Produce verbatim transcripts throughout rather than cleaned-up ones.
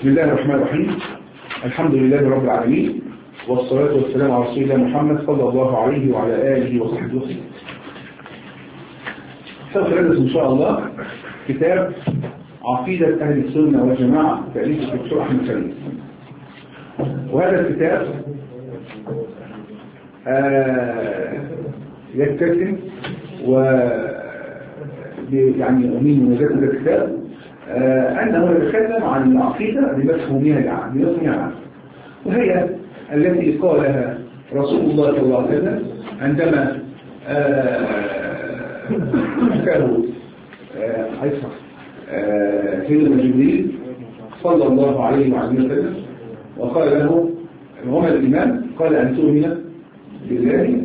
بسم الله الرحمن الرحيم. الحمد لله رب العالمين، والصلاة والسلام على رسول الله محمد صلى الله عليه وعلى آله وصحبه وسلم. سوف ندرس إن شاء الله كتاب عقيدة أهل السنة والجماعة تأليف الدكتور أحمد خليل. وهذا الكتاب آه يتسم و يعني من مميزات هذا الكتاب آه أنه يتكلم عن العقيدة بمفهومها العام، وهي التي قالها رسول الله صلى الله عليه وسلم عندما كانوا عيسى سيدنا جبريل صلى الله عليه وعلى وسلم وقال له وما الإيمان؟ قال أن تؤمن بالله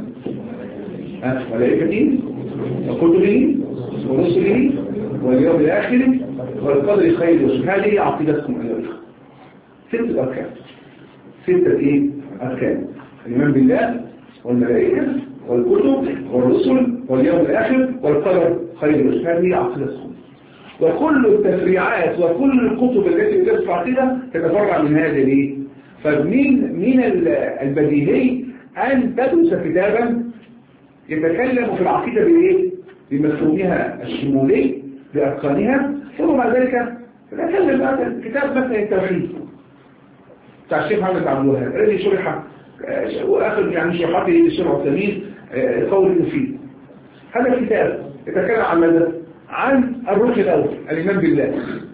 وملائكته وكتبه ورسله واليوم الآخر والقدر خير وشر. هذه عقيدتكم أيها الأخوة. ستة أركان. ستة إيه؟ أركان: الإيمان بالله والملائكة والكتب والرسل واليوم الآخر والقدر خير وشر. هذه عقيدتكم. وكل التفريعات وكل الكتب التي تدرس عقيدة تتفرع من هذا ليه؟ فمن من البديهي أن تدرس كتابا يتكلم في العقيدة بإيه؟ بمفهومها الشمولي بأركانها، ثم بعد ذلك نتكلم عن كتاب مثلا التوحيد بتاع الشيخ محمد عبد الوهاب الذي شرح واخر يعني شرحته للشيخ عثيمين قول المفيد. هذا الكتاب يتكلم عن ماذا؟ عن الركن الاول الايمان بالله،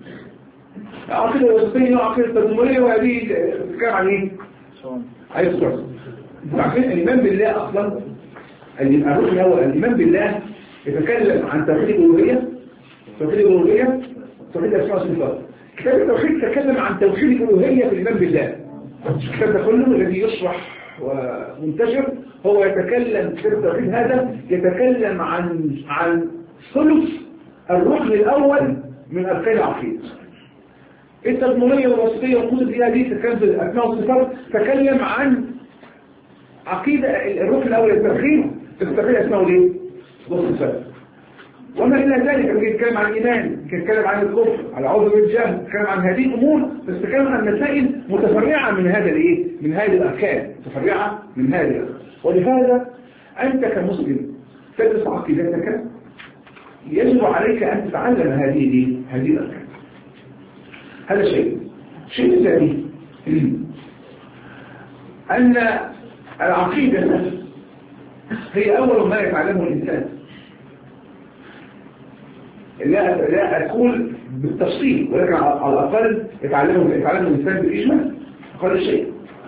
العقيده الوسطيه والعقيده التدمريه، وهذه تتكلم عن ايه؟ عايز تعرف عارفين الايمان بالله اصلا. الركن الاول الايمان بالله يتكلم عن توحيد الالوهيه، توحيد الالوهيه توحيد الاسماء والصفات. كتاب التوحيد يتكلم عن توحيد الالوهيه في الايمان بالله. الكتاب ده كله الذي يشرح ومنتشر هو يتكلم، كتاب التوحيد هذا يتكلم عن عن ثلث الركن الاول من اركان العقيده. التدمريه والوسطيه والكتب دي هذه تتكلم في الاسماء والصفات، تتكلم عن عقيده الركن الاول التوحيد، التوحيد الاسماء والايه؟ والصفات. وما إلى ذلك يتكلم عن الإيمان، يتكلم عن الكفر، على عوض الجهل، يتكلم عن هذه الأمور، بس يتكلم عن مسائل متفرعة من هذا الإيه؟ من هذه الأركان، متفرعة من هذه الأركان. ولهذا أنت كمسلم تدرس عقيدتك يجب عليك أن تتعلم هذه دي هذه الأركان. هذا شيء. الشيء الثاني أن العقيدة هي أول ما يتعلمه الإنسان. لا لا أقول بالتفصيل، ولكن على الأقل يتعلمه يتعلم الإنسان بالإجمال. أقل شيء.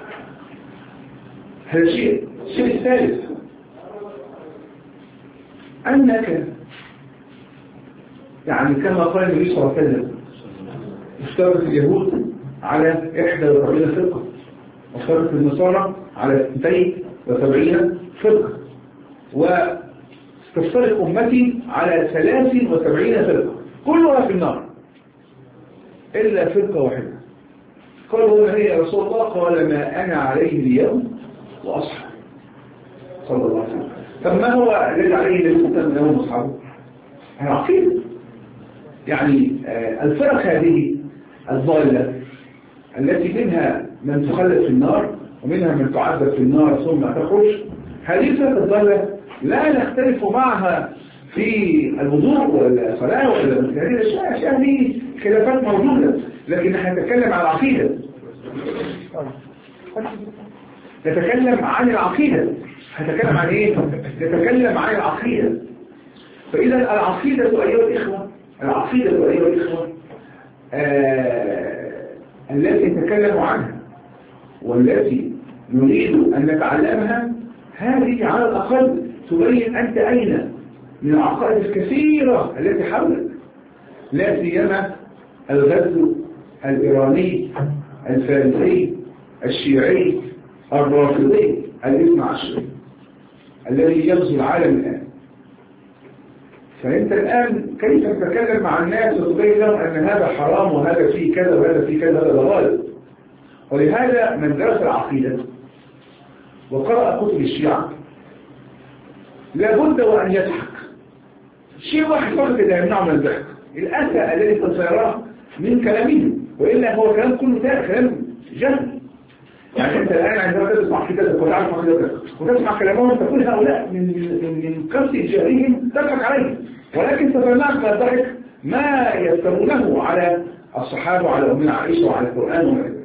هذا شيء. الشيء الثالث أنك يعني كما قال النبي صلى الله عليه وسلم افترضت اليهود على إحدى وسبعين فرقة، وافترضت النصارى على اثنتين وسبعين فرقة، و تفترق أمتي على ثلاث وسبعين فرقة كلها في النار إلا فرقة واحدة. قالوا هي يا رسول الله؟ قال ما أنا عليه اليوم وأصحابي صلى الله عليه وسلم. فما هو الذي عليه النبي صلى الله عليه وسلم وأصحابه؟ العقيدة. يعني الفرق هذه الضالة التي منها من تخلد في النار ومنها من تعذب في النار ثم تخرج، هذه الفرق الضالة لا نختلف معها في الوضوء والصلاة ولا هذه الأشياء. الأشياء دي خلافات موجودة، لكن نحن نتكلم عن العقيدة، نتكلم عن العقيدة. هنتكلم عن إيه؟ نتكلم عن العقيدة. فإذا العقيدة أيها الإخوة، العقيدة أيها الإخوة آه التي نتكلم عنها والتي نريد أن نتعلمها، هذه على الأقل تبين أنت أين من العقائد الكثيرة التي حولك، لا سيما الغزو الإيراني الفارسي الشيعي الرافضي الاثنى عشري الذي يغزو العالم الآن. فأنت الآن كيف تتكلم مع الناس وتبين لهم أن هذا حرام وهذا فيه كذا وهذا فيه كذا، هذا ضلال. ولهذا من درس العقيدة وقرأ كتب الشيعة لابد وأن يضحك. شيء واحد فقط إذا يمنع من الضحك، الأسى الذي تسيراه من كلامهم. وإلا هو كلام كله كلام جهل. يعني أنت الآن عندما تسمع كتابك وتعرف عقيدتك وتسمع كلامهم تقول هؤلاء من من من كثرة جهلهم تضحك عليهم، ولكن تفهمك الضحك ما يفترونه على الصحابة وعلى أمنا عائشة وعلى القرآن وعلى.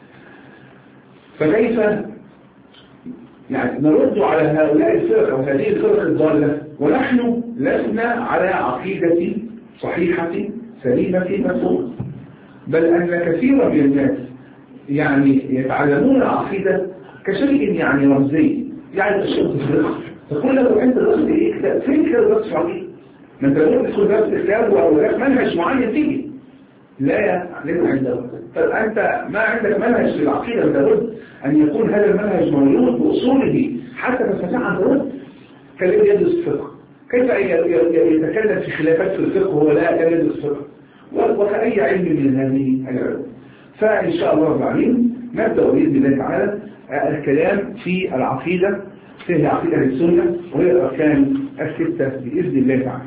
فكيف يعني نرد على هؤلاء الفرق أو هذه الفرق الضالة ونحن لسنا على عقيدة صحيحة سليمة مفهومة، بل أن كثيرا من الناس يعني يتعلمون العقيدة كشيء يعني رمزي، يعني الشيء تفرق تقول له أنت درست إيه كتاب فين كده درست في عقيدة؟ ما أنت لو تدخل درست كتاب أو منهج معين تيجي لا لازم عنده. طب أنت ما عندك منهج في العقيدة لابد أن يكون هذا المنهج موجود بأصوله حتى تستطيع أن ترد. كالذي يدرس الفقه كيف يتكلم في خلافات في الفقه وهو لا يدرس الفقه وكأي علم من هذه العلوم. فإن شاء الله العظيم نبدأ بإذن الله تعالى الكلام في العقيدة في عقيدة السنة وهي الأركان الستة بإذن الله تعالى.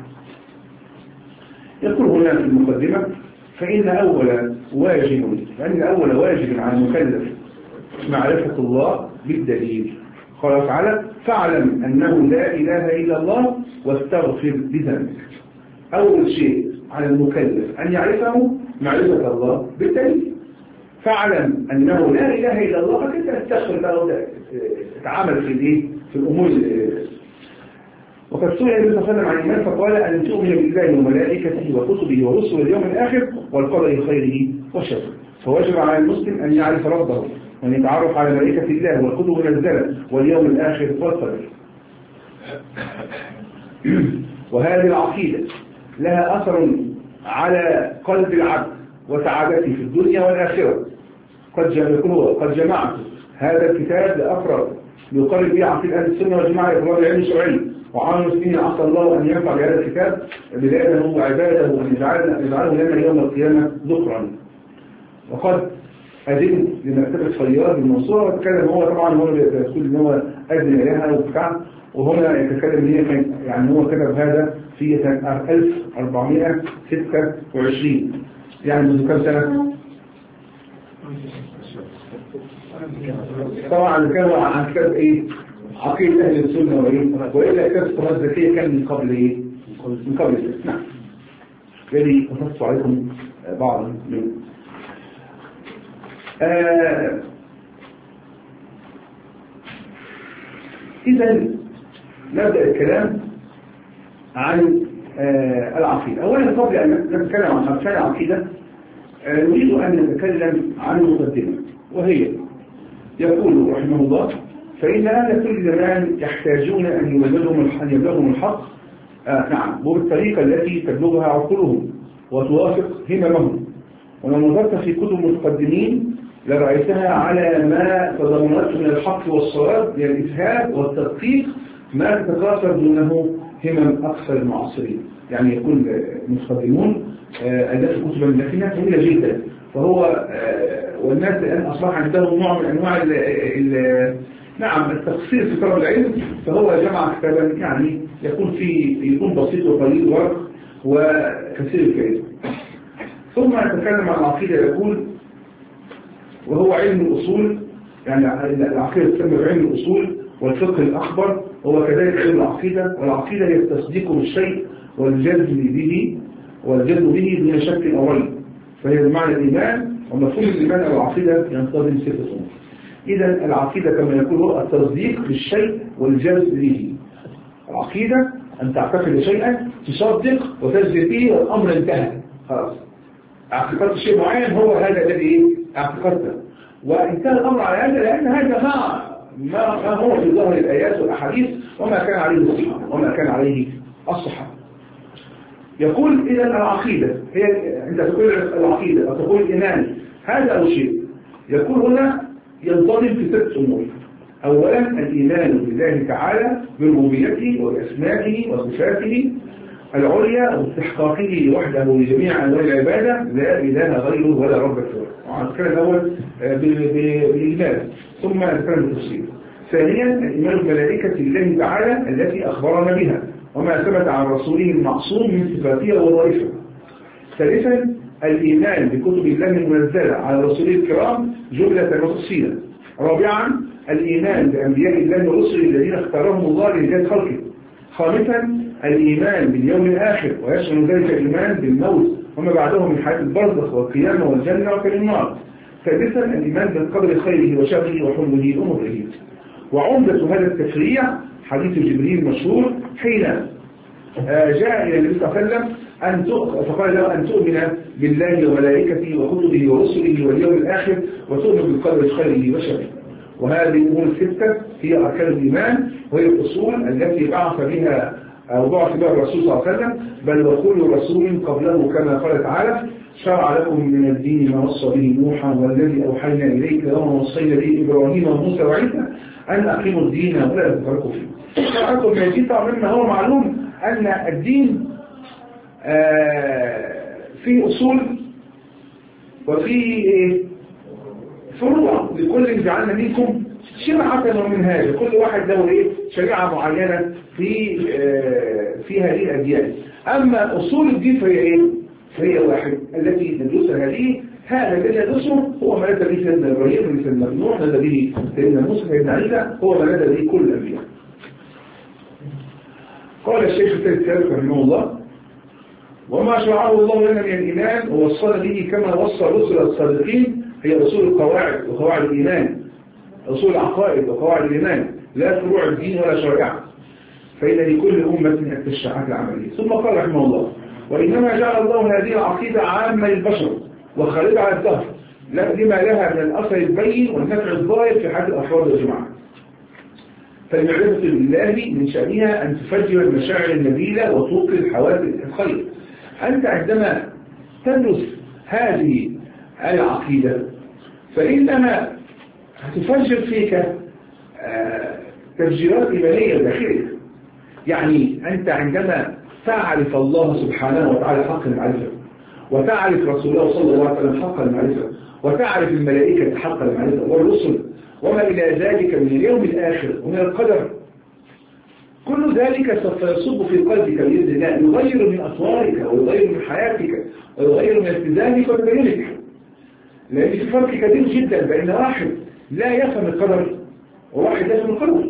يقول هنا في المقدمة فإن أول واجب فإن أول واجب على المكلف معرفة الله بالدليل. قال تعالى فاعلم أنه لا إله إلا الله واستغفر بذنبك. أول شيء على المكلف أن يعرفه معرفة الله بالدليل. فاعلم أنه لا إله إلا الله فكيف تستغفر له تتعامل في الإيه في الأمور. وقد سئل النبي صلى الله عليه وسلم عن الإيمان فقال أن تؤمن بالله وملائكته وكتبه ورسله واليوم الآخر والقدر خيره وشره. فواجب على المسلم أن يعرف ربه وأن يتعرف على ملائكة الله والكتب المنزلة واليوم الآخر والقدر. وهذه العقيدة لها أثر على قلب العبد وسعادته في الدنيا والآخرة. قد قد جمعت هذا الكتاب لأفراد يقرر به عقيدة أهل السنة والجماعة إقرار العلم الشرعي وعن المسلمين عسى الله أن ينفع بهذا الكتاب بلاده وعباده وأن يجعله لنا يوم القيامة ذكرا. وقد أذن لمكتبة خيار بالمنصورة وتكلم هو طبعا هو يقول إن هو أذن إليها وبتاع وهنا يتكلم ليه يعني هو كتب هذا في ألف وأربعمائة وستة وعشرين يعني منذ كم سنة؟ طبعا كان عن كتاب ايه عقيدة اهل السنة وايه والا كتاب الصلاة الذكية كان من قبل ايه من قبل السنة. نعم يعني قصصت عليكم بعض منه. آه اذا نبدأ الكلام عن آه العقيدة. اولا قبل ان نتكلم عن اركان العقيدة آه نريد ان نتكلم عن المقدمة وهي يقول رحمه الله فإن أهل كل زمان يحتاجون أن يبلغهم أن يبلغهم الحق آه نعم وبالطريقة التي تبلغها عقولهم وتوافق هممهم. ولو نظرت في كتب المتقدمين لرأيتها على ما تضمنته من الحق والصواب من الإفهام والتدقيق ما تتكاثر دونه همم أكثر المعاصرين. يعني يكون المتقدمون أداة كتبا لكنها جميلة جدا. فهو والناس الآن أصبح عندهم نوع من أنواع ال ال نعم التقصير في طلب العلم فهو جمع كتابا يعني يكون في يكون بسيط وقليل ورق وكثير الكلام. ثم يتكلم عن العقيدة يقول وهو علم الأصول يعني العقيدة تسمى علم الأصول والفقه الأكبر هو كذلك علم العقيدة. والعقيدة هي التصديق بالشيء والجزم به والجزم به دون شك أو ريب. فهي بمعنى الإيمان ومفهوم الإيمان أو العقيدة ينتظم ستة أمور. إذا العقيدة كما يقول هو التصديق بالشيء والجزم به. العقيدة أن تعتقد شيئا تصدق وتجزم به والأمر انتهى خلاص. اعتقدت شيء معين هو هذا الذي اعتقدته وانتهى الأمر على هذا لأن هذا ما ما هو في ظاهر الآيات والأحاديث وما كان عليه الصحابة وما كان عليه الصحابة. يقول إذا العقيدة هي عند تقول العقيدة أو تقول الإيمان هذا أول شيء. يقول هنا ينتظم في ست أمور. أولا الإيمان بالله تعالى بربوبيته وبأسمائه وصفاته العليا واستحقاقه وحده لجميع أنواع العبادة لا إله غيره ولا رب سواه. وعن الكلام الأول بالإيمان ثم الكلام بالتفصيل. ثانيا الإيمان بملائكة الله تعالى التي أخبرنا بها وما ثبت عن رسوله المعصوم من صفاته ووظائفه. ثالثا الإيمان بكتب الله المنزلة على رسوله الكرام جملة وتفصيلا. رابعا الإيمان بأنبياء الله ورسله الذين اختارهم الله لهداية خلقه. خامسا الإيمان باليوم الآخر ويشمل ذلك الإيمان بالموت وما بعده من حياة البرزخ والقيامة والجنة والنار. سادسا الإيمان بالقدر خيره وشره وحلمه ومره. وعمدة هذا التشريع حديث جبريل المشهور حين جاء إلى النبي صلى الله عليه وسلم أن فقال له أن تؤمن بالله وملائكته وكتبه ورسله واليوم الآخر وتؤمن بالقدر خيره وشره. وهذه الأمور الستة هي أركان الإيمان وهي الأصول التي بعث بها أو بعث بها الرسول صلى الله عليه وسلم، بل وكل رسول قبله كما قال تعالى شرع لكم من الدين ما وصى به نوحا والذي أوحينا إليك وما وصينا به إبراهيم وموسى وعيسى أن أقيموا الدين ولا تفرقوا فيه. شرع لكم من الدين طبعا مما هو معلوم أن الدين في أصول وفي فروع، لكل جعلنا منكم شرعة ومنهاجا، كل واحد له ايه شريعة معينة في في هذه الأديان. أما أصول الدين فهي ايه؟ فهي واحد التي ندرسها هذه. هذا الذي ندرسه هو ما نادى به سيدنا إبراهيم وسيدنا نوح، نادى به سيدنا موسى سيدنا عيسى، هو ما نادى به كل الأنبياء. قال الشيخ الثالث رحمه الله: وما شرعه الله لنا من الإيمان ووصلنا به كما وصى رسل الصادقين هي أصول القواعد وقواعد الإيمان، أصول العقائد وقواعد الإيمان، لا فروع الدين ولا شريعة، فإن لكل أمة التشريعات العملية. ثم قال رحمه الله: وإنما جعل الله هذه العقيدة عامة للبشر وخالدة على الدهر لما لها من الأثر البين والنفع الظاهر في حد الأفراد والجماعة. فالمعرفة بالله من شأنها أن تفجر المشاعر النبيلة وتوقظ حوادث الخير. أنت عندما تدرس هذه العقيدة فإنما هتفجر فيك تفجيرات إيمانية داخلك. يعني أنت عندما تعرف الله سبحانه وتعالى حق المعرفة، وتعرف رسوله صلى الله عليه وسلم حق المعرفة، وتعرف الملائكة حق المعرفة والرسل وما إلى ذلك من اليوم الآخر ومن القدر، كل ذلك سوف يصب في قلبك بإذن الله، يغير من أطوارك ويغير من حياتك ويغير من التزامك وتدينك. لأن في فرق كبير جدا بين واحد لا يفهم القدر وواحد لا يفهم القدر.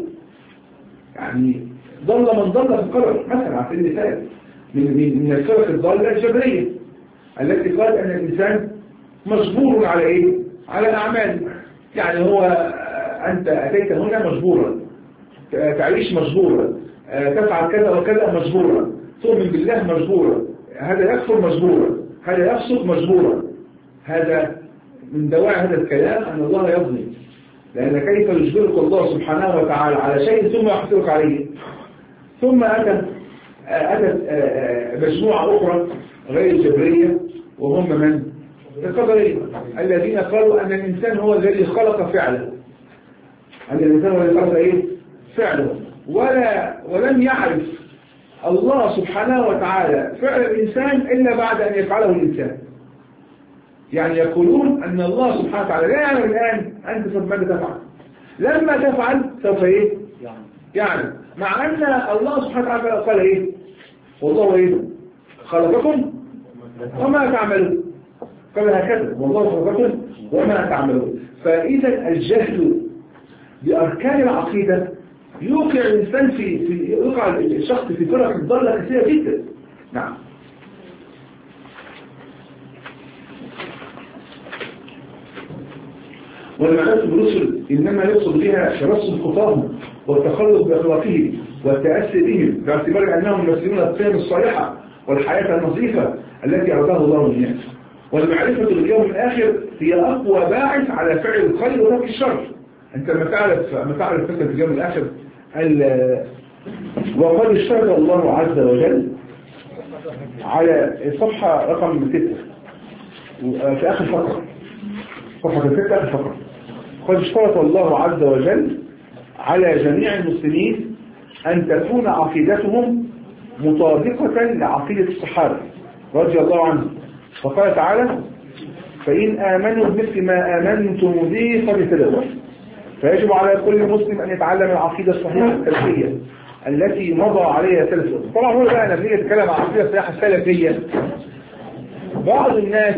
يعني ضل من ضل في القدر، مثلا على سبيل المثال من من الفرق الضالة الجبرية التي قالت أن الإنسان مجبور على إيه؟ على الأعمال. يعني هو أنت أتيت هنا مجبورا، تعيش مجبورا، تفعل كذا وكذا مجبورا، تؤمن بالله مجبورا، هذا يكفر مجبورا، هذا يفسق مجبورا. هذا من دواعي هذا الكلام أن الله يظلم، لأن كيف يجبرك الله سبحانه وتعالى على شيء ثم يحصرك عليه. ثم أتت أتت مجموعة أخرى غير الجبرية وهم من؟ القدرية الذين قالوا أن الإنسان هو الذي خلق فعله، أن الإنسان هو الذي خلق إيه؟ فعله، ولا ولم يعرف الله سبحانه وتعالى فعل الإنسان إلا بعد أن يفعله الإنسان. يعني يقولون أن الله سبحانه وتعالى لا يعلم الآن أنت سوف ماذا تفعل، لما تفعل سوف إيه؟ يعني مع أن الله سبحانه وتعالى قال إيه؟ والله إيه؟ خلقكم وما تعملون، قال هكذا والله خلقكم وما تعملون. فإذا الجهل بأركان العقيدة يوقع الإنسان في في يوقع الشخص في فرق الضالة كثيرة جدا. نعم. والمعرفة بالرسل إنما يقصد بها ترسم خطاهم والتخلق بأخلاقهم والتأسي بهم باعتبار أنهم يمثلون القيم الصالحة والحياة النظيفة التي أعطاها الله للناس. والمعرفة باليوم الآخر هي أقوى باعث على فعل الخير وترك الشر. أنت ما تعرف ما تعرف مثلا في اليوم الآخر وقد اشترط الله عز وجل على الصفحة رقم ستة في آخر فقرة، صفحة ستة آخر فقرة: قد اشترط الله عز وجل على جميع المسلمين أن تكون عقيدتهم مطابقة لعقيدة الصحابة رضي الله عنهم. فقال تعالى: فإن آمنوا بمثل ما آمنتم به فقد اهتدوا. فيجب على كل مسلم أن يتعلم العقيدة الصحيحة السلفية التي مضى عليها سلف. طبعا هو بقى لما نيجي نتكلم عن العقيدة الصحيحة السلفية بعض الناس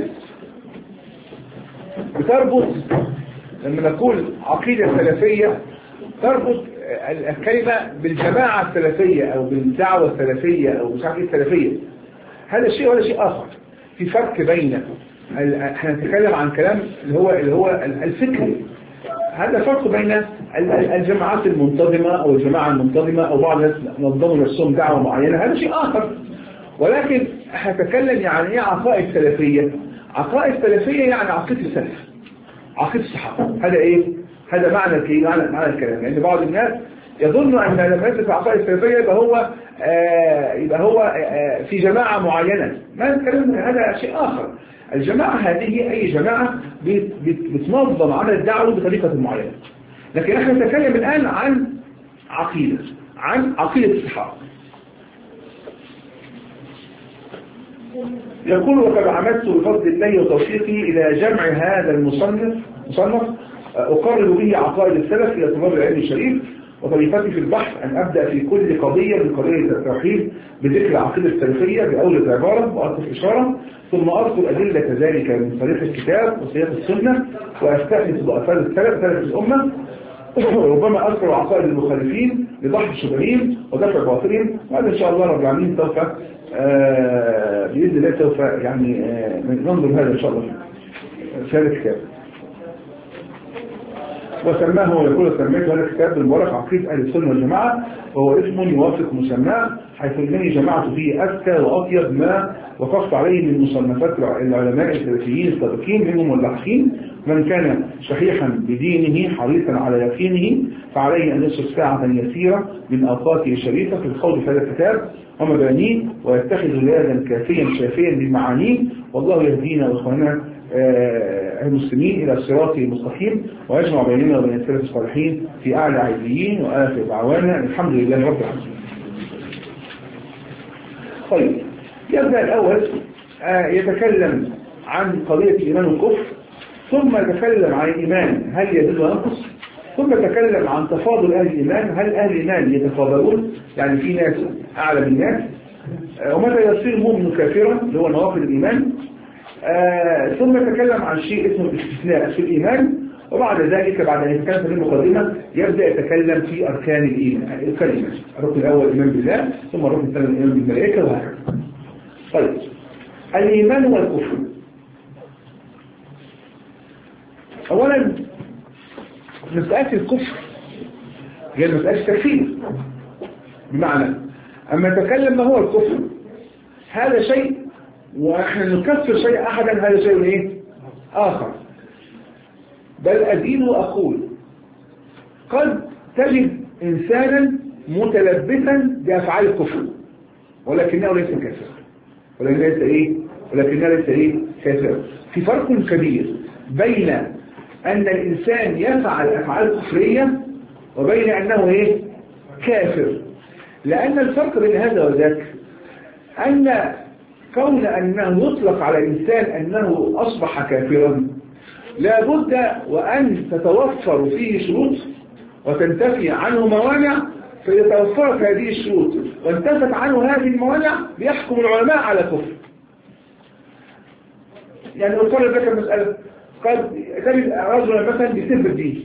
بتربط لما نقول عقيدة سلفية تربط الكلمة بالجماعة السلفية أو بالدعوة السلفية أو مش عارف ايه السلفية. هذا شيء ولا شيء آخر. في فرق بين احنا نتكلم عن كلام اللي هو اللي هو الفكر. هذا فرق بين الجماعات المنتظمة أو الجماعة المنتظمة أو بعض الناس نظموا نفسهم دعوة معينة، هذا شيء آخر. ولكن هنتكلم يعني ايه عقائد سلفية. عقائد سلفية يعني عقيدة السلف، عقيدة الصحابة. هذا ايه؟ هذا معنى ايه؟ معنى, معنى الكلام. لأن يعني بعض الناس يظن أن لما يدرس عقائد سلفية يبقى هو آه يبقى هو آه في جماعة معينة. ما نتكلم، هذا شيء آخر. الجماعة هذه أي جماعة بتنظم عمل الدعوة بطريقة معينة. لكن احنا نتكلم الآن عن عقيدة، عن عقيدة الصحابة. يقول وقد عمدت بفضل الله وتوفيقي إلى جمع هذا المصنف مصنف أقرب به عقائد السلف إلى طلاب العلم الشريف، وطريقتي في البحث أن أبدأ في كل قضية من قضايا التوحيد بذكر العقيدة السلفية بأولى عبارة وأطلق إشارة، ثم أذكر أدلة ذلك من طريق الكتاب وسياق السنة، وأستأنس بأثار السلف سلف الأمة، وربما أذكر عقائد المخالفين لضحك الشبهين ودفع باطلهم. وهذا إن شاء الله رب العالمين سوف آه بإذن الله سوف يعني آه ننظر هذا إن شاء الله في هذا الكتاب. وسماه ويقول سميت هذا الكتاب بالمبارك عقيدة أهل السنة والجماعة، وهو اسم يوافق مسماه، حيث أنني جمعت فيه أذكى وأطيب ما وقفت عليه من مصنفات العلماء السلفيين السابقين منهم واللاحقين. من كان شحيحا بدينه حريصا على يقينه فعليه أن يصرف ساعة يسيرة من أوقاته الشريفة في الخوض في هذا الكتاب ومبانيه، ويتخذ لادا كافيا شافيا بمعانيه. والله يهدينا وإخواننا المسلمين إلى الصراط المستقيم، ويجمع بيننا وبين السلف الصالحين في أعلى عليين وآخر دعوانا الحمد لله رب العالمين. طيب، يبدأ الأول يتكلم عن قضية الإيمان والكفر، ثم يتكلم عن الإيمان هل يزيد وينقص، ثم يتكلم عن تفاضل أهل الإيمان، هل أهل الإيمان يتفاضلون، يعني في ناس أعلى من ناس، ومتى يصير المؤمن كافرا اللي هو نواقض الإيمان. آه ثم يتكلم عن شيء اسمه الاستثناء في الإيمان، وبعد ذلك بعد أن يتكلم في المقدمة يبدأ يتكلم في أركان الإيمان. الكلمة الركن الأول الإيمان بالله، ثم الركن الثاني الإيمان بالملائكة، وهكذا. طيب، الإيمان والكفر. أولا مسألة الكفر هي مسألة التكفير، بمعنى أما نتكلم ما هو الكفر هذا شيء، ونحن نكفر شيء أحدا هذا شيء إيه؟ آخر. بل أزيد وأقول قد تجد إنسانا متلبسا بأفعال الكفر ولكنه ليس كافر، ولكنه ليس إيه؟ ولكنه ليس إيه؟ كافر. في فرق كبير بين أن الإنسان يفعل أفعال كفرية وبين أنه إيه؟ كافر. لأن الفرق بين هذا وذاك أن كون أنه يطلق على الإنسان أنه أصبح كافرا لابد وأن تتوفر فيه شروط وتنتفي عنه موانع، فإذا توفرت هذه الشروط وانتفت عنه هذه الموانع بيحكم العلماء على كفر. يعني أقول لك المسألة، قد تجد رجلا مثلا بيسب الدين،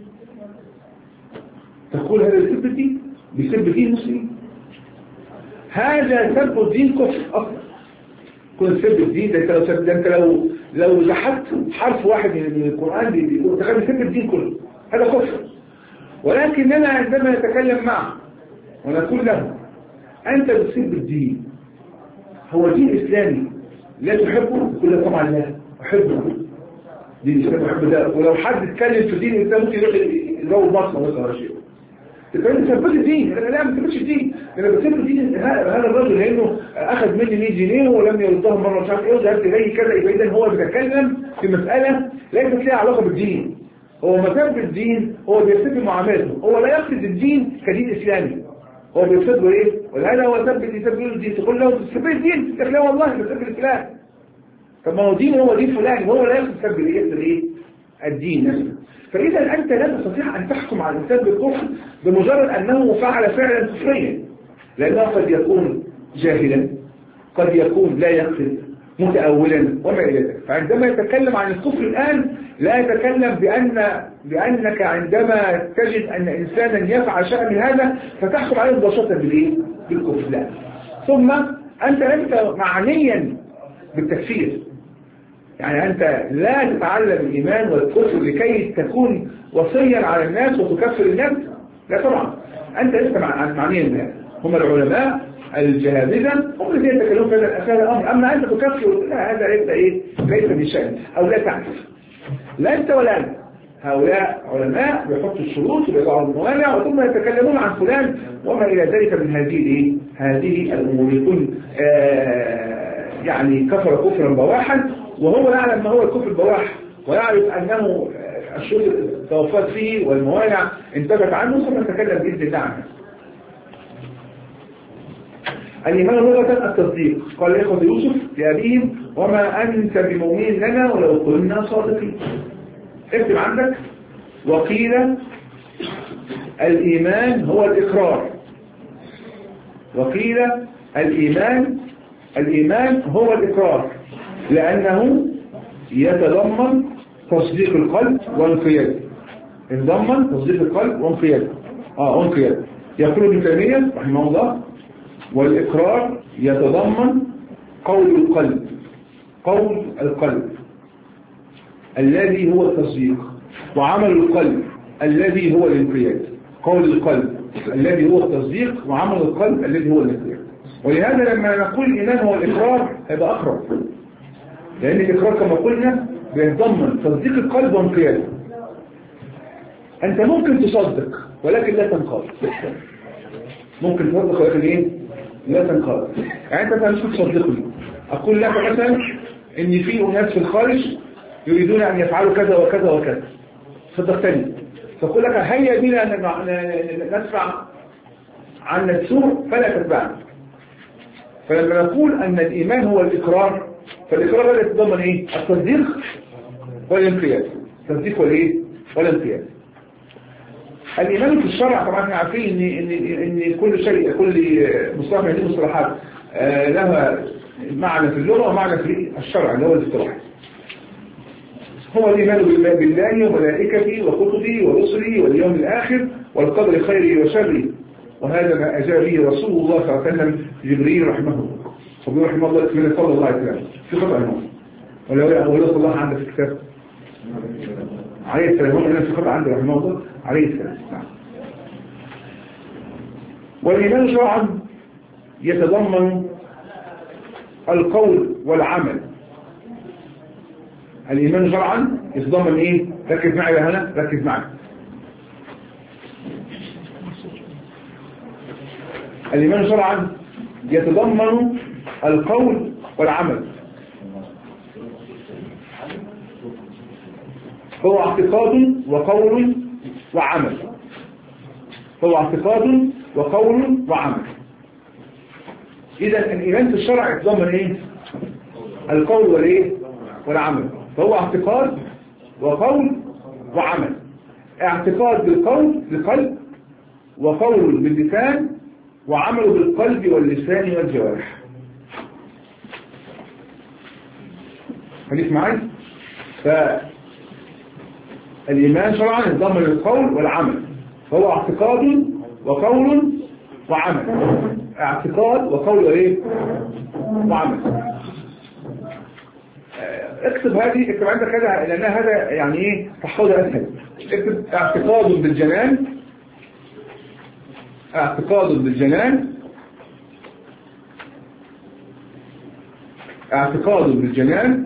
تقول هذا بيسب الدين، بيسب دين المسلمين، هذا سب الدين كفر أصلا. كنت سب الدين ده انت لو سب، ده انت لو لو زحت حرف واحد من القرآن بيقول تخلي سب الدين كله، هذا كفر. ولكننا عندما نتكلم معه ونقول له أنت بتسب الدين، هو دين إسلامي لا تحبه؟ يقول لك طبعا لا أحبه، دين إسلامي أحبه ده. ولو حد اتكلم في دين الإسلام ممكن يروح مصر مثلا ولا شيء، تقول لي ثبت الدين، انا لا ما ثبتش الدين، انا بثبت الدين. هذا الرجل لانه اخذ مني مية جنيه ولم يردهم مره مش عارف ايه وذهبت اليه كذا، يبقى اذا هو بيتكلم في مساله ليست لها علاقه بالدين. هو ما ثبت الدين، هو بيثبت معاملاته، هو لا يقصد الدين كدين اسلامي، هو بيقصد له ايه؟ ولهذا هو ثبت يثبت الدين، تقول له ثبت الدين، يقول لا والله بثبت الاسلام. طب ما هو دين، هو دين فلان، هو لا يقصد ثبت ايه؟ الدين نفسه. فإذا أنت لا تستطيع أن تحكم على الإنسان بالكفر بمجرد أنه فعل فعلا كفريا، لأنه قد يكون جاهلا، قد يكون لا يقصد، متأولا وما إلى ذلك. فعندما يتكلم عن الكفر الآن لا يتكلم بأن بأنك عندما تجد أن إنسانا يفعل شيئا من هذا فتحكم عليه مباشرة بالإيه؟ بالكفر. لا. ثم أنت لست معنيا بالتكفير، يعني أنت لا تتعلم الإيمان والكفر لكي تكون وصيا على الناس وتكفر الناس، لا طبعا، أنت لست معنيا بهذا. هم العلماء الجهابذة هم الذين يتكلمون في هذا الأمر. أما أنت تكفر، لا، هذا ليس إيه؟ ليس من شأن أو لا تعرف، لا أنت ولا أنت. هؤلاء علماء بيحطوا الشروط وبيضعوا الموانع ثم يتكلمون عن فلان وما إلى ذلك من هذه إيه؟ هذه الأمور. يكون آه يعني كفر كفرا بواحا وهو يعلم ما هو الكفر البواح ويعرف أنه الشروط توفت فيه والموانع انتبت عنه ثم يتكلم بإذن الله عنه. الإيمان لغة التصديق. قال إخوة يوسف لأبيهم وما أنت بمؤمن لنا ولو كنا صادقين. اكتب عندك. وقيل الإيمان هو الإقرار. وقيل الإيمان الإيمان هو الإقرار لأنه يتضمن تصديق القلب وانقياده. يتضمن تصديق القلب وانقياده. اه انقياده. يقول ابن تيمية رحمه الله والإقرار يتضمن قول القلب قول القلب الذي هو التصديق وعمل القلب الذي هو الانقياد. قول القلب الذي هو التصديق وعمل القلب الذي هو الانقياد. ولهذا لما نقول الإيمان هو الإقرار هيبقى أقرب، لأن الإقرار كما قلنا بيتضمن تصديق القلب وانقياده. أنت ممكن تصدق ولكن لا تنقاد. ممكن تصدق ولكن إيه؟ لا تنقاد. يعني أنت مش تصدقني، أقول لك مثلا إن في أناس في الخارج يريدون أن يفعلوا كذا وكذا وكذا، صدقتني، فأقول لك هيا بنا أن ندفع عن السوء فلا تتبعنا. فلما نقول أن الإيمان هو الإقرار فالإقرار لا يتضمن إيه؟ التصديق والانقياد. التصديق والإيه؟ والانقياد. الإيمان في الشرع طبعا احنا عارفين إن إن إن كل شيء كل مصطلح من هذه المصطلحات آه لها معنى في اللغة ومعنى في الشرع اللي هو الاصطلاح. هو الإيمان بالله وملائكته وكتبه ورسله واليوم الآخر والقدر خيره وشره، وهذا ما أجاب به رسول الله صلى الله عليه وسلم جبريل رحمه الله. وبيقول رحمه الله اسمه صلى الله عليه وسلم في خطأ هنا ولا هو صلى الله عنده في الكتاب عليه السلام. هو هنا في خطأ عنده رحمه الله عليه السلام. نعم. والإيمان شرعا يتضمن القول والعمل. الإيمان شرعا يتضمن إيه؟ ركز معي يا هنا، ركز معي. الإيمان شرعا يتضمن القول والعمل. هو اعتقاد وقول وعمل. هو اعتقاد وقول وعمل. إذا الإيمان في الشرع يتضمن إيه؟ القول والإيه؟ والعمل. فهو اعتقاد وقول وعمل. اعتقاد بالقول بالقلب وقول باللسان وعمل بالقلب واللسان والجوارح. خليك معي. فالإيمان شرعا يتضمن القول والعمل. فهو اعتقاد وقول وعمل. اعتقاد وقول وايه؟ وعمل. اكتب هذه، اكتب عندك هذا لأن هذا يعني ايه تحفظها اسهل. اكتب اعتقاد بالجنان. اعتقاد بالجنان. اعتقاد بالجنان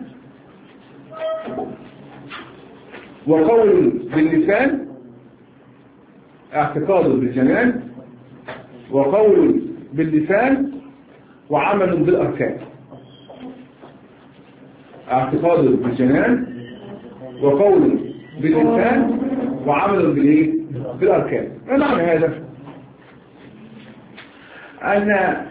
وقول باللسان. اعتقاد بالجنان وقول باللسان وعمل بالأركان. اعتقاد بالجنان وقول باللسان وعمل بالايه؟ بالأركان. ما معنى هذا؟ أنا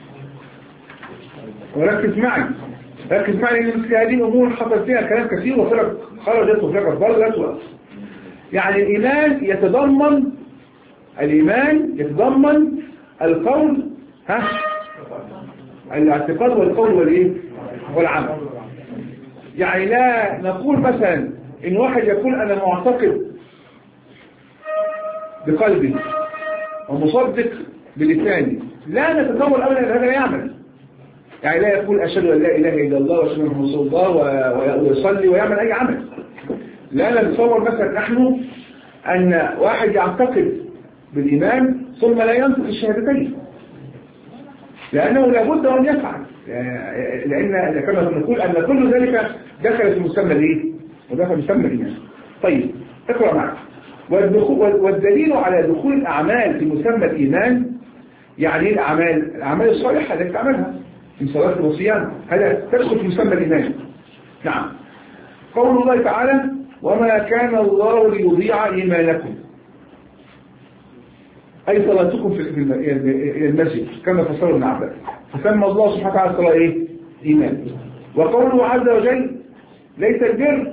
وركز معي ركز معي لأن مثل هذه الأمور حصل فيها كلام كثير وفرق خرجت وفرق ضلت. يعني الإيمان يتضمن الإيمان يتضمن القول ها الاعتقاد والقول والإيه والعمل. يعني لا نقول مثلا إن واحد يقول أنا معتقد بقلبي ومصدق بلساني، لا نتصور أبدا أن هذا يعمل. يعني لا يقول أشهد أن لا إله إلا الله وأشهد أن محمدا رسول الله ويصلي ويعمل أي عمل. لا نتصور مثلا نحن أن واحد يعتقد بالإيمان ثم لا ينطق الشهادتين، لأنه لابد أن يفعل، لأن كما نقول أن كل ذلك دخل في مسمى الإيه؟ ودخل في مسمى الإيمان. طيب اقرأ معك. والدليل على دخول الأعمال في مسمى الإيمان، يعني ايه الأعمال؟ الأعمال الصالحة التي تعملها من صلاة وصيام، هذا تدخل في مسمى الإيمان. نعم. قول الله تعالى وما كان الله ليضيع إيمانكم، أي صلاتكم في المسجد كما فسر ابن عباس، فسمى الله سبحانه وتعالى الصلاة إيه؟ إيمان. وقوله عز وجل ليس البر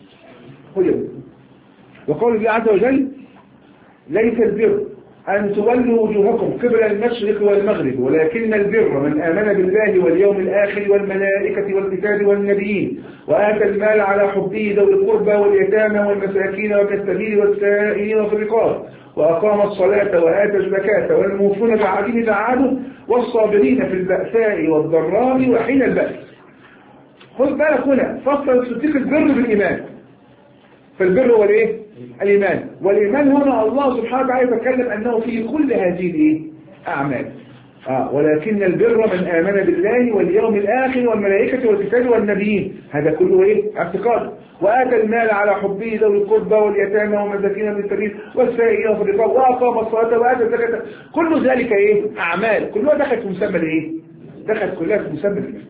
وقول الله عز وجل ليس البر أن تولوا وجوهكم قبل المشرق والمغرب ولكن البر من آمن بالله واليوم الآخر والملائكة والكتاب والنبيين وآتى المال على حبه ذوي القربى واليتامى والمساكين وابن السبيل والسائلين في الرقاب وأقام الصلاة وآتى الزكاة والموفون بعهدهم إذا عاهدوا والصابرين في البأساء والضراء وحين البأس. خذ بالك هنا فصل صديق البر بالإيمان، فالبر هو الايه؟ الإيمان. والإيمان هنا الله سبحانه وتعالى يتكلم أنه في كل هذه الأعمال. آه ولكن البر من آمن بالله واليوم الآخر والملائكة والكتاب والنبيين، هذا كله ايه؟ اعتقاد. وآتى المال على حبه ذوي القربى واليتامى والمساكين من السبيل والسائلين في الرقاب وأقام الصلاة وآتى الزكاة، كل ذلك ايه؟ أعمال، كلها دخلت في مسمى الايه؟ دخلت كلها في مسمى الإيمان.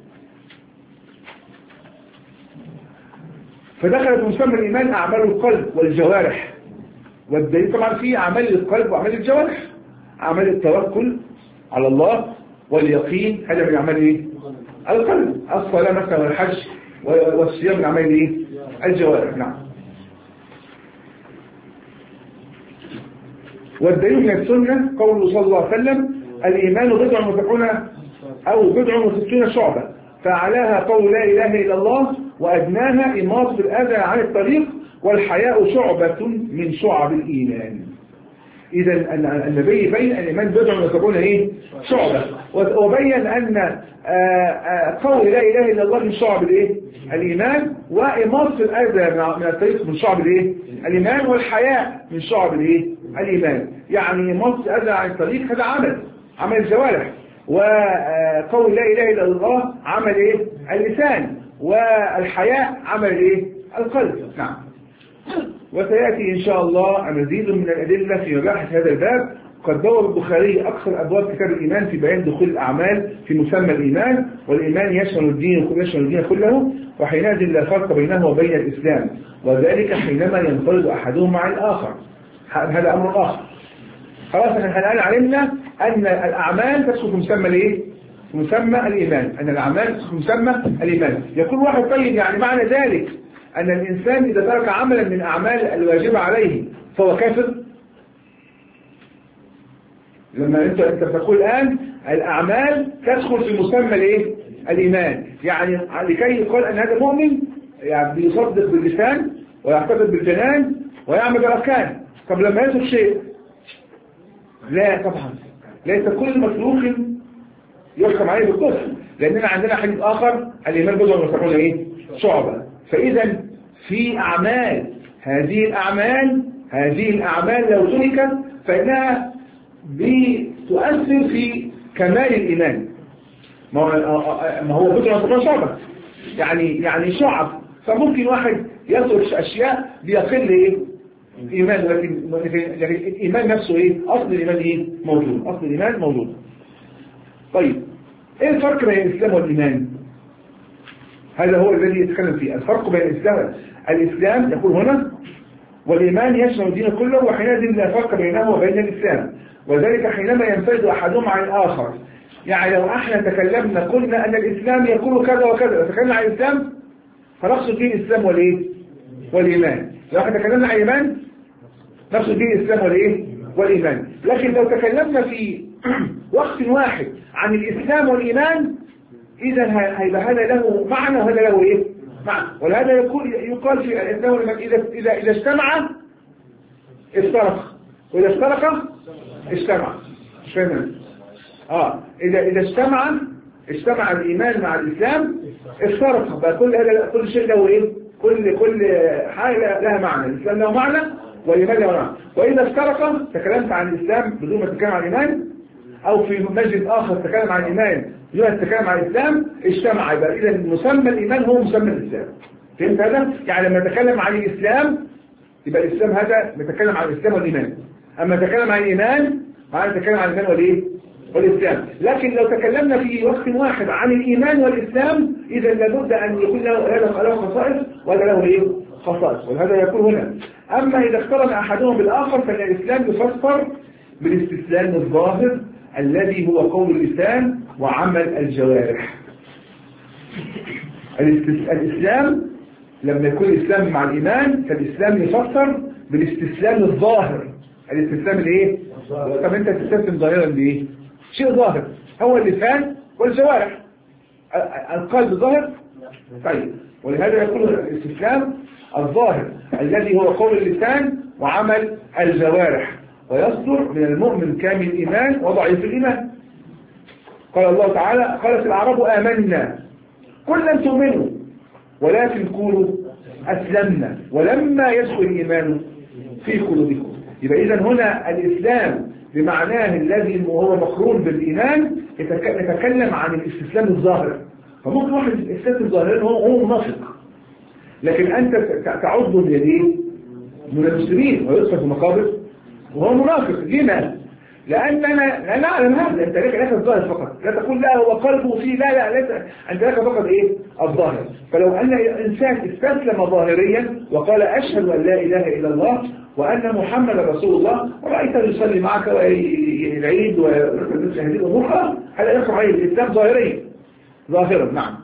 فدخلت مسمى الإيمان أعمال القلب والجوارح، والدليل طبعا فيه أعمال القلب وأعمال الجوارح. أعمال التوكل على الله واليقين هذا من أعمال إيه؟ القلب. الصلاة مثلا والحج والصيام من أعمال إيه؟ الجوارح. نعم. والدليل من السنة قوله صلى الله عليه وسلم الإيمان بضع وسبعون أو بضع وستون شعبة، فأعلاها قول لا إله إلا الله وأدناها إماطة الأذى عن الطريق والحياء شعبة من شعب الإيمان. إذا النبي بين الإيمان بضع وسبعون إيه؟ شعبة، وبين أن قول لا إله إلا الله من شعب الإيه؟ الإيمان، وإماطة الأذى من الطريق من شعب الإيه؟ الإيمان، والحياء من شعب الإيه؟ الإيمان. يعني إماطة الأذى عن الطريق هذا عمل عمل الجوارح، وقول لا إله إلا الله عمل إيه؟ اللسان، والحياء عمل إيه؟ القلب. نعم. وسيأتي إن شاء الله مزيد من الأدلة في مباحث هذا الباب. قد دور البخاري أكثر أبواب كتاب الإيمان في بيان دخول الأعمال في مسمى الإيمان، والإيمان يشمل الدين يشمل الدين كله، وحينئذ لا فرق بينه وبين الإسلام، وذلك حينما ينفرد أحدهما عن الآخر. هذا أمر آخر. خلاص احنا الآن علمنا أن الأعمال تدخل في مسمى الإيه؟ في مسمى الإيمان، أن الأعمال تدخل في مسمى الإيمان. يقول واحد طيب يعني معنى ذلك أن الإنسان إذا ترك عملا من أعمال الواجبة عليه فهو كافر؟ لما أنت أنت تقول الآن الأعمال تدخل في مسمى الإيه؟ الإيمان، يعني لكي يقال أن هذا مؤمن يعني بيصدق باللسان ويعتقد بالجنان ويعمل بالأركان. طب لما يترك شيء؟ لا طبعا، ليس كل مخلوق يحكم عليه بالكفر، لأننا عندنا حديث آخر الإيمان بضع وسبعون إيه؟ شعبة. فإذا في أعمال، هذه الأعمال هذه الأعمال لو تركت فإنها بتؤثر في كمال الإيمان. ما هو بضع وسبعون شعبة، يعني يعني شعب، فممكن واحد يترك أشياء بيقل إيه؟ إيمان، لكن لكن الإيمان نفسه إيه؟ أصل الإيمان إيه؟ موجود، أصل الإيمان موجود. طيب إيه الفرق بين الإسلام والإيمان؟ هذا هو الذي يتكلم فيه الفرق بين الإسلام. الإسلام يقول هنا والإيمان يشمل الدين كله، وحينئذ لا فرق بينه وبين الإسلام، وذلك حينما ينفرد أحدهما عن الآخر. يعني لو احنا تكلمنا قلنا أن الإسلام يقول كذا وكذا، تكلمنا عن الإسلام فنقصد به الإسلام والإيه؟ والإيمان. لو احنا تكلمنا عن الإيمان نقصد به الإسلام والإيه؟ والإيمان. لكن لو تكلمنا في وقت واحد عن الإسلام والإيمان إذا هيبقى هذا له معنى وهذا له إيه؟ معنى. ولهذا يقول يقال في الإسلام إذا إذا إذا اجتمع افترق، وإذا افترق اجتمع. مش فاهم؟ آه إذا إذا اجتمع اجتمع الإيمان مع الإسلام افترق، بقى كل هذا كل شيء له إيه؟ كل كل حاجة لها معنى. الإسلام له معنى والإيمان له معنى. وإذا افترق تكلمت عن الإسلام بدون ما تتكلم عن الإيمان، أو في مجلس آخر تتكلم عن الإيمان بدون ما تتكلم عن الإسلام، اجتمع. يبقى إذا مسمى الإيمان هو مسمى الإسلام. فهمت هذا؟ يعني لما نتكلم عن الإسلام يبقى الإسلام هذا نتكلم عن الإسلام والإيمان. أما نتكلم عن الإيمان معنى نتكلم عن الإيمان والإيه؟ والإسلام. لكن لو تكلمنا في وقت واحد عن الإيمان والإسلام إذا لابد أن يكون له هذا له خصائص ولا له إيه؟ خصائص. وهذا يكون هنا. أما إذا اقترن أحدهم بالآخر فإن الإسلام يفسر بالاستسلام الظاهر الذي هو قول اللسان وعمل الجوارح. الإسلام لما يكون الإسلام مع الإيمان فالإسلام يفسر بالاستسلام الظاهر. الاستسلام الإيه؟ طب أنت تستسلم ظاهرا لإيه؟ شيء ظاهر هو اللسان والجوارح. القلب ظاهر. طيب ولهذا يكون الاستسلام الظاهر الذي هو قول اللسان وعمل الجوارح، ويصدر من المؤمن كامل الإيمان وضعيف الإيمان. قال الله تعالى: قالت الأعراب آمنا قل لم تؤمنوا ولكن قولوا أسلمنا ولما يدخل الإيمان في قلوبكم. يبقى إذن هنا الإسلام بمعناه الذي هو مقرون بالإيمان يتكلم عن الاستسلام الظاهر. فممكن واحد الاستسلام الظاهر هو هو منافق، لكن أنت تعده من الايه؟ من المسلمين ويدخل في مقابر وهو منافق. لما؟ لأننا لا نعلم هذا. أنت لك لك الظاهر فقط، لا تقول لا هو قلبه فيه، لا لا لا أنت لك فقط إيه؟ الظاهر. فلو أن إنسان استسلم ظاهريا وقال أشهد أن لا إله إلا الله وأن محمد رسول الله ورأيته يصلي معك والعيد ويركض هذه الأمور، هذا يقع عليه الإسلام ظاهريا ظاهرا. نعم.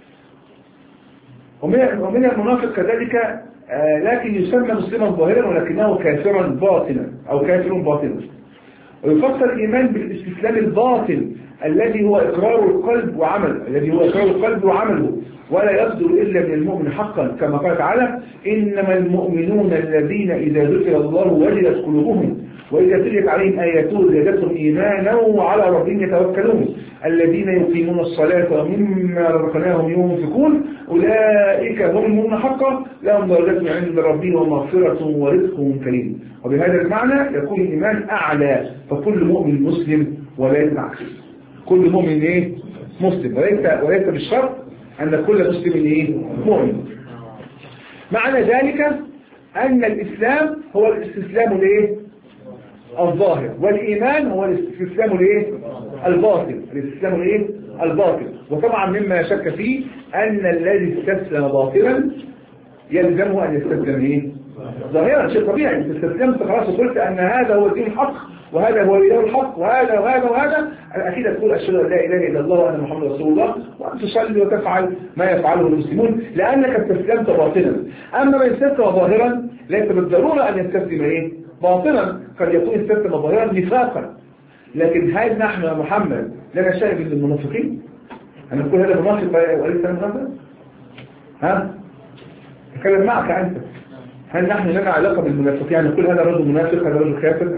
ومن المنافق كذلك آه لكن يسمى مسلما ظاهرا ولكنه كافرا باطنا أو كافر باطنا. ويفسر الإيمان بالاستسلام الباطن الذي هو إقرار القلب وعمل الذي هو إقرار القلب وعمله ولا يصدر إلا من المؤمن حقا، كما قال تعالى: إنما المؤمنون الذين إذا ذكر الله وجلت قلوبهم وإذا تليت عليهم آياته زادتهم إيمانا وعلى ربهم يتوكلون الذين يقيمون الصلاة ومما رزقناهم ينفقون أولئك هم المؤمنون حقا لهم درجات عند ربهم ومغفرة ورزق كريم. وبهذا المعنى يكون الإيمان أعلى، فكل مؤمن مسلم وليس العكس. كل مؤمن إيه؟ مسلم، وليس وليس بالشرط أن كل مسلم إيه؟ مؤمن. معنى ذلك أن الإسلام هو الاستسلام لإيه؟ الظاهر، والإيمان هو الاستسلام لإيه؟ الباطن. الاستسلام لإيه؟ الباطن. وطبعا مما شك فيه أن الذي استسلم باطلا يلزمه أن يستسلم إيه؟ ظاهرا. شيء طبيعي، انت استسلمت خلاص وقلت أن هذا هو الدين الحق وهذا هو الإله الحق وهذا وهذا وهذا، أكيد تقول أشهد أن لا إله إلا الله وأن محمد رسول الله، وأن تصلي وتفعل ما يفعله المسلمون لأنك استسلمت باطنا. أما من استسلم ظاهرا ليس بالضرورة أن يستسلم إيه؟ باطنا، قد يكون استسلم ظاهرا نفاقا. لكن هل نحن يا محمد لنا شيء من المنافقين؟ أن نقول هذا منافق وليس منافق؟ ها؟ أتكلم معك أنت، هل نحن لنا علاقة بالمنافقين؟ يعني نقول هذا رجل منافق هذا رجل كافر؟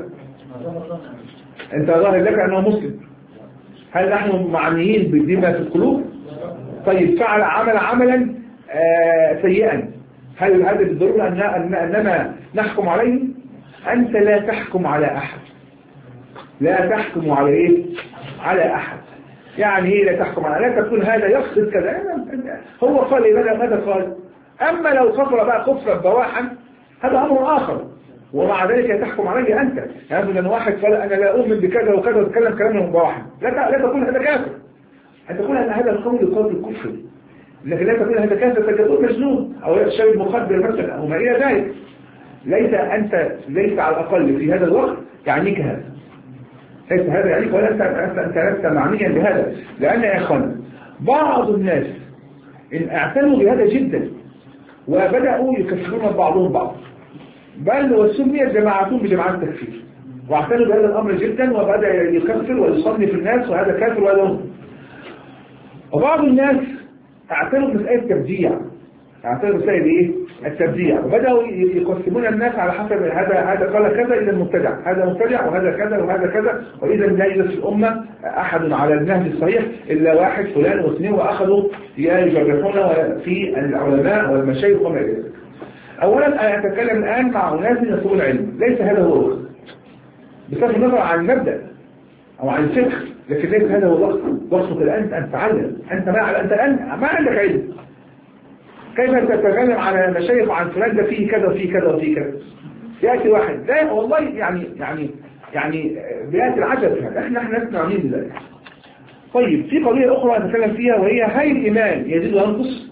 أنت ظاهر لك أنه مسلم. هل نحن معنيين بما في القلوب؟ طيب فعل عمل عملا آه سيئا، هل هذا بالضرورة أن أننا نحكم عليه؟ أنت لا تحكم على أحد، لا تحكم على إيه؟ على أحد. يعني إيه لا تحكم على؟ لا تقول هذا يقصد كذا، هو قال إيه؟ ماذا قال؟ أما لو كفر بقى كفرا بواحا هذا أمر آخر، ومع ذلك تحكم عليه أنت. يعني مثلا واحد قال أنا لا أؤمن بكذا وكذا وتكلم كلامه بواحا، لا لا تقول هذا كافر، أن تقول أن هذا القول قول الكفر، لكن لا تقول هذا كافر تقول مجنون أو شيء مخدر مثلا أو ما إلى ذلك. ليس أنت ليس على الأقل في هذا الوقت يعنيك هذا، ليس هذا يعنيك ولا أنت أنت لست معنيا بهذا. لأن يا إخوان بعض الناس إن اعتنوا بهذا جدا وبدأوا يكفرون بعضهم بعض، بل وسميت جماعتهم بجماعات التكفير، واعتنوا بهذا الأمر جدا وبدأ يكفر ويصنف الناس وهذا كافر وهذا مسلم. وبعض الناس اعتبروا مسألة تبديع، اعتبروا مسألة ايه؟ التبديع، وبدأوا يقسمون الناس على حسب هذا هذا قال كذا إذا مبتدع، هذا مبتدع وهذا كذا وهذا كذا، وإذا لا يوجد في الأمة أحد على النهج الصحيح إلا واحد فلان واثنين، وأخذوا يجرحون في العلماء والمشايخ وما إلى ذلك. أولا أنا أتكلم الآن مع أناس يطلبون العلم، ليس هذا هو الوقت بصرف النظر عن المبدأ أو عن الفقه، لكن ليس هذا هو الوقت. وقتك الآن أن تتعلم، أنت ما أنت الآن ما عندك علم، كيف تتكلم على مشايخ وعن فلان ده فيه كذا وفيه كذا وفيه كذا؟ يأتي واحد لا والله يعني يعني يعني بيأتي العجب، احنا احنا نسمع مين دلوقتي. طيب في قضية أخرى نتكلم فيها، وهي هل الإيمان يزيد وينقص؟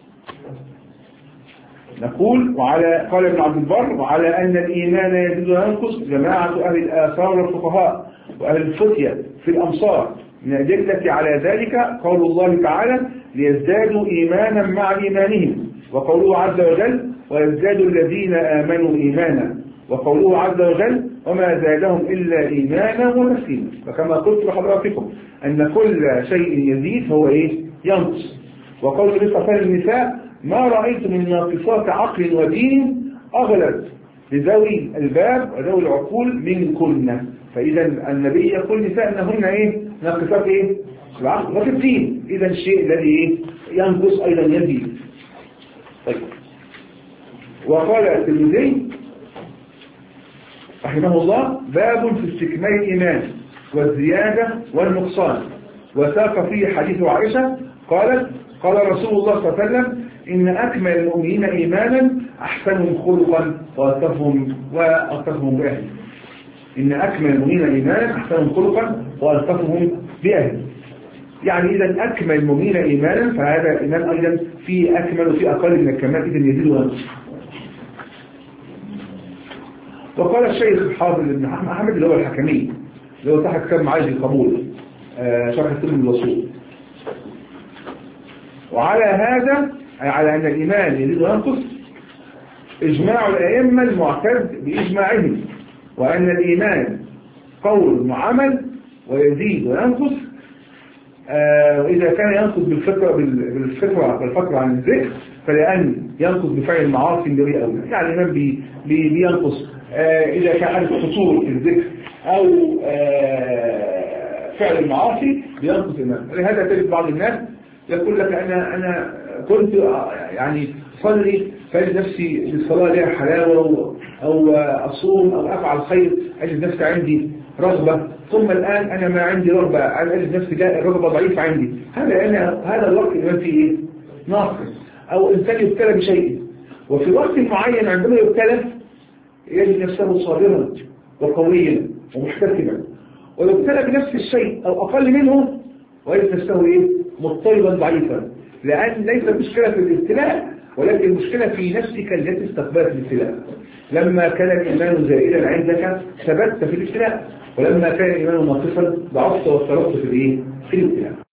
نقول وعلى قال ابن عبد البر وعلى أن الإيمان يزيد وينقص جماعة أهل الآثار والفقهاء وأهل الفتية في الأمصار. من الأدلة على ذلك قول الله تعالى ليزدادوا إيمانا مع إيمانهم، وقوله عز وجل ويزداد الذين آمنوا إيمانا، وقوله عز وجل وما زادهم إلا إيمانا ونسيما. فكما قلت لحضراتكم أن كل شيء يزيد هو إيه؟ ينقص. وقول النبي صلى الله عليه وسلم النساء ما رأيت من ناقصات عقل ودين أغلب لذوي الباب وذوي العقول منكن. فإذا النبي يقول النساء أنهن إيه؟ ناقصات إيه؟ العقل وفي الدين. إذا الشيء الذي إيه؟ ينقص أيضا يزيد. طيب. وقال الترمذي رحمه الله باب في استكمال الإيمان والزيادة والنقصان، وساق فيه حديث عائشة قالت قال رسول الله صلى الله عليه وسلم إن أكمل المؤمنين إيمانا أحسنهم خلقا وألطفهم وألطفهم بأهله. إن أكمل المؤمنين إيمانا أحسنهم خلقا وألطفهم بأهله. يعني إذا أكمل المؤمنين إيمانا فهذا الإيمان أيضا في أكمل وفي أقل من الكمال، إذا يزيد وينقص. وقال الشيخ الحافظ ابن أحمد اللي هو الحكمي اللي هو تحت كتاب معاجز القبول آه شرح السلم الوصول. وعلى هذا أي على أن الإيمان يزيد وينقص إجماع الأئمة المعتد بإجماعهم، وأن الإيمان قول وعمل ويزيد وينقص. آه وإذا كان ينقص بالفطرة بالفطرة بالفطرة عن الذكر فلأن ينقص بفعل المعاصي الذي أولى. يعني الإيمان بي بي بينقص آه إذا كان عندك خطور في الذكر أو آه فعل المعاصي بينقص الإيمان. لهذا تجد بعض الناس يقول لك أنا أنا كنت يعني صلي فأجد نفسي بالصلاة لها حلاوة أو أصوم أو أفعل خير أجد نفسي عندي رغبة، ثم الآن أنا ما عندي رغبة، أنا أجد نفسي رغبة ضعيفة عندي. هذا أنا هذا الوقت الإيمان فيه إيه؟ ناقص. أو إنسان يبتلى بشيء وفي وقت معين عندما يبتلى يجد نفسه صابرا وقويا ومحتسبا، ويبتلى بنفس الشيء أو أقل منه ويجد نفسه إيه؟ مضطربا ضعيفا. لأن ليس المشكلة في الابتلاء ولكن المشكلة في نفسك التي استقبلت الابتلاء. لما كان الإيمان زائدا عندك ثبت في الابتلاء، ولما كان الإيمان ناقصا ضعفت واضطربت في الإيه؟ في الابتلاء.